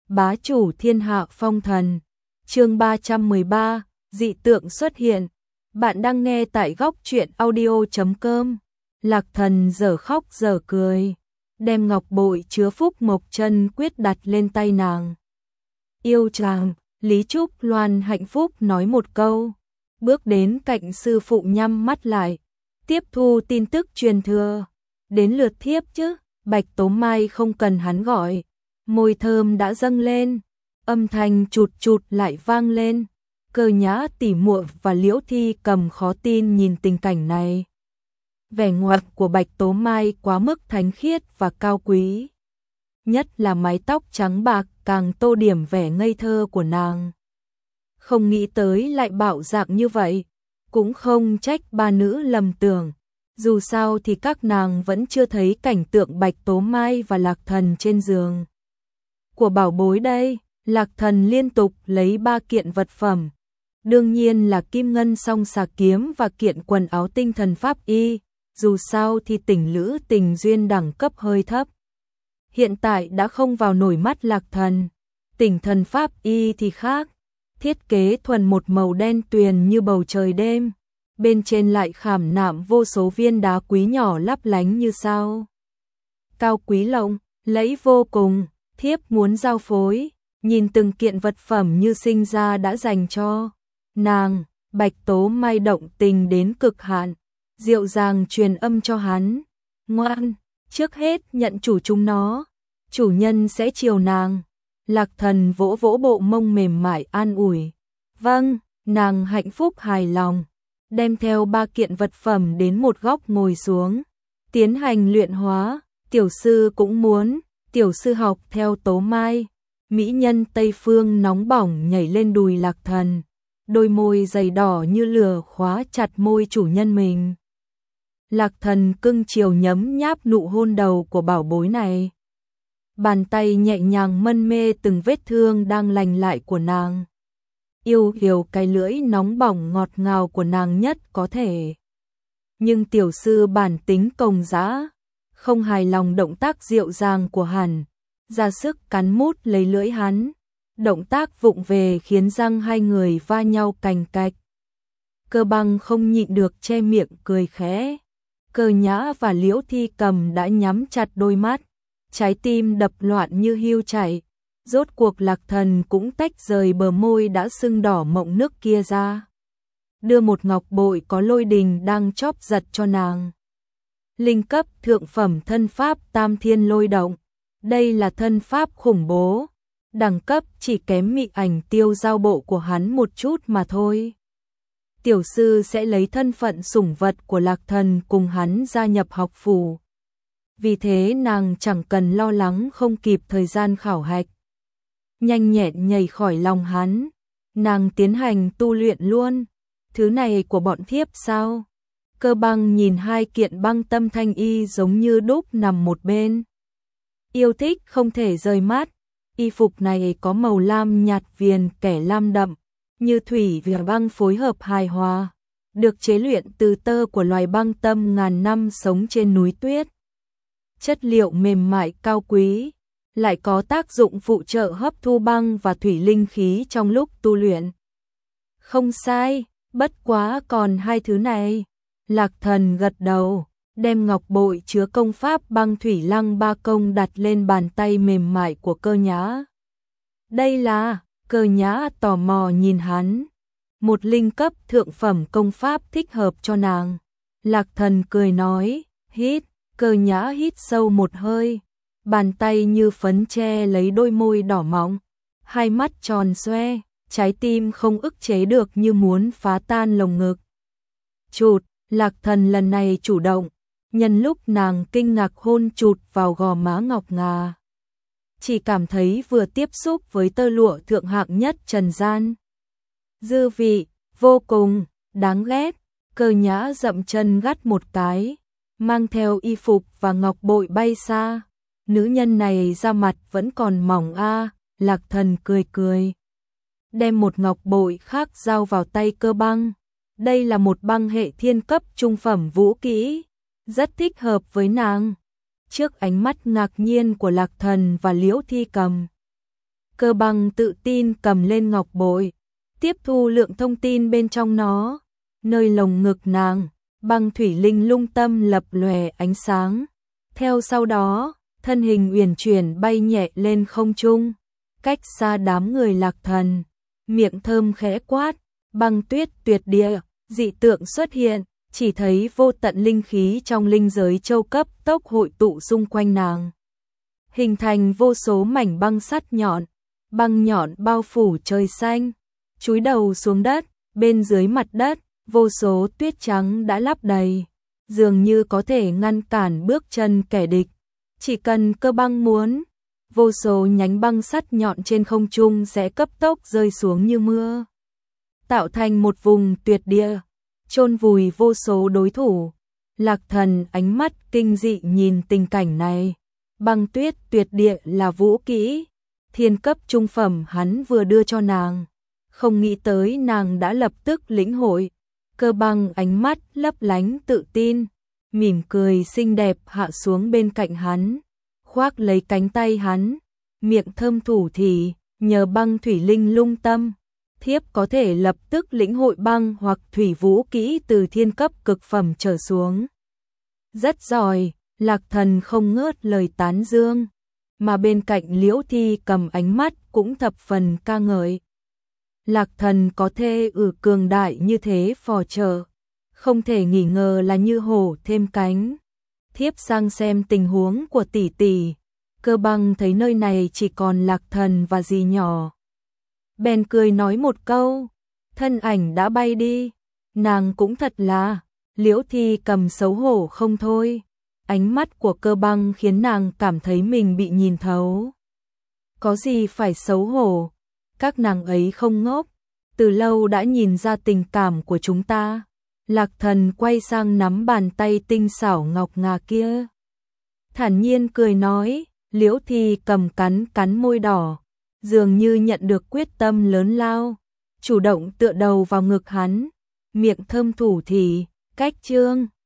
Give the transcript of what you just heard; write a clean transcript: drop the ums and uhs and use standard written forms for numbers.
bá chủ thiên hạ phong thần. Chương 313, dị tượng xuất hiện. Bạn đang nghe tại góc truyện audio.com. Lạc Thần dở khóc dở cười, đem ngọc bội chứa Phúc Mộc Chân quyết đặt lên tay nàng. Yêu chàng, Lý Trúc Loan hạnh phúc nói một câu, bước đến cạnh sư phụ nhắm mắt lại, tiếp thu tin tức truyền thừa. Đến lượt thiếp chứ, Bạch Tố Mai không cần hắn gọi, môi thơm đã dâng lên, âm thanh chụt chụt lại vang lên. Cơ Nhã tỉ muội và Liễu Thi Cầm khó tin nhìn tình cảnh này. Vẻ ngoài của Bạch Tố Mai quá mức thánh khiết và cao quý, nhất là mái tóc trắng bạc càng tô điểm vẻ ngây thơ của nàng. Không nghĩ tới lại bạo dạn như vậy, cũng không trách ba nữ lầm tưởng. Dù sao thì các nàng vẫn chưa thấy cảnh tượng Bạch Tố Mai và Lạc Thần trên giường của bảo bối đây. Lạc Thần liên tục lấy 3 kiện vật phẩm, đương nhiên là kim ngân song xà kiếm và kiện quần áo tinh thần pháp y. Dù sao thì tình lữ tình duyên đẳng cấp hơi thấp, hiện tại đã không vào nổi mắt Lạc Thần. Tình thần pháp y thì khác, thiết kế thuần một màu đen tuyền như bầu trời đêm, bên trên lại khảm nạm vô số viên đá quý nhỏ lấp lánh như sao. Cao quý lộng lẫy vô cùng, thiếp muốn giao phối. Nhìn từng kiện vật phẩm như sinh ra đã dành cho nàng, Bạch Tố Mai động tình đến cực hạn, dịu dàng truyền âm cho hắn. Ngoan, trước hết nhận chủ chúng nó, chủ nhân sẽ chiều nàng. Lạc Thần vỗ vỗ bộ mông mềm mại an ủi. Vâng, nàng hạnh phúc hài lòng, đem theo 3 kiện vật phẩm đến một góc ngồi xuống, tiến hành luyện hóa. Tiểu sư cũng muốn, tiểu sư học theo Tố Mai. Mỹ nhân Tây Phương nóng bỏng nhảy lên đùi Lạc Thần, đôi môi dày đỏ như lửa khóa chặt môi chủ nhân mình. Lạc Thần cưng chiều nhấm nháp nụ hôn đầu của bảo bối này, bàn tay nhẹ nhàng mân mê từng vết thương đang lành lại của nàng, yêu hiểu cái lưỡi nóng bỏng ngọt ngào của nàng nhất có thể. Nhưng tiểu sư bản tính cồng dã, không hài lòng động tác dịu dàng của hắn, ra sức cắn mút lấy lưỡi hắn, động tác vụng về khiến răng hai người va nhau cành cạch. Cơ Băng không nhịn được che miệng cười khẽ. Cơ Nhã và Liễu Thi Cầm đã nhắm chặt đôi mắt, trái tim đập loạn như hươu chạy. Rốt cuộc Lạc Thần cũng tách rời bờ môi đã sưng đỏ mọng nước kia ra, đưa một ngọc bội có lôi đình đang chóp giật cho nàng. Linh cấp thượng phẩm thân pháp Tam Thiên Lôi Động. Đây là thân pháp khủng bố, đẳng cấp chỉ kém Mị Ảnh Tiêu giao bộ của hắn một chút mà thôi. Tiểu sư sẽ lấy thân phận sủng vật của Lạc Thần cùng hắn gia nhập học phủ, vì thế nàng chẳng cần lo lắng không kịp thời gian khảo hạch. Nhanh nhẹn nhảy khỏi lòng hắn, nàng tiến hành tu luyện luôn. Thứ này của bọn thiếp sao? Cơ Băng nhìn 2 kiện băng tâm thanh y giống như đúc nằm một bên, yêu thích không thể rời mắt. Y phục này có màu lam nhạt viền kẻ lam đậm, như thủy và băng phối hợp hài hòa, được chế luyện từ tơ của loài băng tâm ngàn năm sống trên núi tuyết. Chất liệu mềm mại cao quý, lại có tác dụng phụ trợ hấp thu băng và thủy linh khí trong lúc tu luyện. Không sai, bất quá còn 2 thứ này. Lạc Thần gật đầu, đem ngọc bội chứa công pháp băng thủy lăng ba công đặt lên bàn tay mềm mại của Cơ Nhã. Đây là, Cơ Nhã tò mò nhìn hắn. Một linh cấp thượng phẩm công pháp thích hợp cho nàng. Lạc Thần cười nói, hít. Cơ Nhã hít sâu một hơi, bàn tay như phấn che lấy đôi môi đỏ mọng, hai mắt tròn xoe, trái tim không ức chế được như muốn phá tan lồng ngực. Chụt, Lạc Thần lần này chủ động, nhân lúc nàng kinh ngạc hôn chụt vào gò má ngọc ngà. Chỉ cảm thấy vừa tiếp xúc với tơ lụa thượng hạng nhất trần gian, dư vị vô cùng đáng ghét. Cơ Nhã dậm chân gắt một cái, mang theo y phục và ngọc bội bay xa. Nữ nhân này da mặt vẫn còn mỏng a. Lạc Thần cười cười, đem một ngọc bội khác giao vào tay Cơ Băng. Đây là một băng hệ thiên cấp trung phẩm vũ kỹ, rất thích hợp với nàng. Trước ánh mắt ngạc nhiên của Lạc Thần và Liễu Thi Cầm, Cơ Băng tự tin cầm lên ngọc bội, tiếp thu lượng thông tin bên trong nó. Nơi lồng ngực nàng, băng thủy linh lung tâm lập lòe ánh sáng. Theo sau đó, thân hình uyển chuyển bay nhẹ lên không trung, cách xa đám người Lạc Thần, miệng thơm khẽ quát, băng tuyết tuyệt địa, dị tượng xuất hiện, chỉ thấy vô tận linh khí trong linh giới châu cấp tốc hội tụ xung quanh nàng. Hình thành vô số mảnh băng sắt nhọn, băng nhọn bao phủ trời xanh, chúi đầu xuống đất, bên dưới mặt đất, vô số tuyết trắng đã lấp đầy, dường như có thể ngăn cản bước chân kẻ địch. Chỉ cần Cơ Băng muốn, vô số nhánh băng sắt nhọn trên không trung sẽ cấp tốc rơi xuống như mưa, tạo thành một vùng tuyệt địa, chôn vùi vô số đối thủ. Lạc Thần ánh mắt kinh dị nhìn tình cảnh này. Băng tuyết tuyệt địa là vũ kỹ thiên cấp trung phẩm hắn vừa đưa cho nàng, không nghĩ tới nàng đã lập tức lĩnh hội. Cơ Băng ánh mắt lấp lánh tự tin, mỉm cười xinh đẹp hạ xuống bên cạnh hắn, khoác lấy cánh tay hắn, miệng thơm thủ thỉ, nhờ băng thủy linh lung tâm, thiếp có thể lập tức lĩnh hội băng hoặc thủy vũ kỹ từ thiên cấp cực phẩm trở xuống. Rất giỏi. Lạc Thần không ngớt lời tán dương, mà bên cạnh Liễu Thi cầm ánh mắt cũng thập phần ca ngợi. Lạc Thần có thê cường đại như thế phò trợ, không thể nghi ngờ là như hổ thêm cánh. Thiếp sang xem tình huống của tỷ tỷ. Cơ Băng thấy nơi này chỉ còn Lạc Thần và dì nhỏ, bèn cười nói một câu, thân ảnh đã bay đi. Nàng cũng thật là, Liễu Thi cầm xấu hổ không thôi. Ánh mắt của Cơ Băng khiến nàng cảm thấy mình bị nhìn thấu. Có gì phải xấu hổ, các nàng ấy không ngốc, từ lâu đã nhìn ra tình cảm của chúng ta. Lạc Thần quay sang nắm bàn tay tinh xảo ngọc ngà kia, thản nhiên cười nói. Liễu Thi cầm cắn môi đỏ, dường như nhận được quyết tâm lớn lao, chủ động tựa đầu vào ngực hắn, miệng thơm thủ thỉ, cách chương.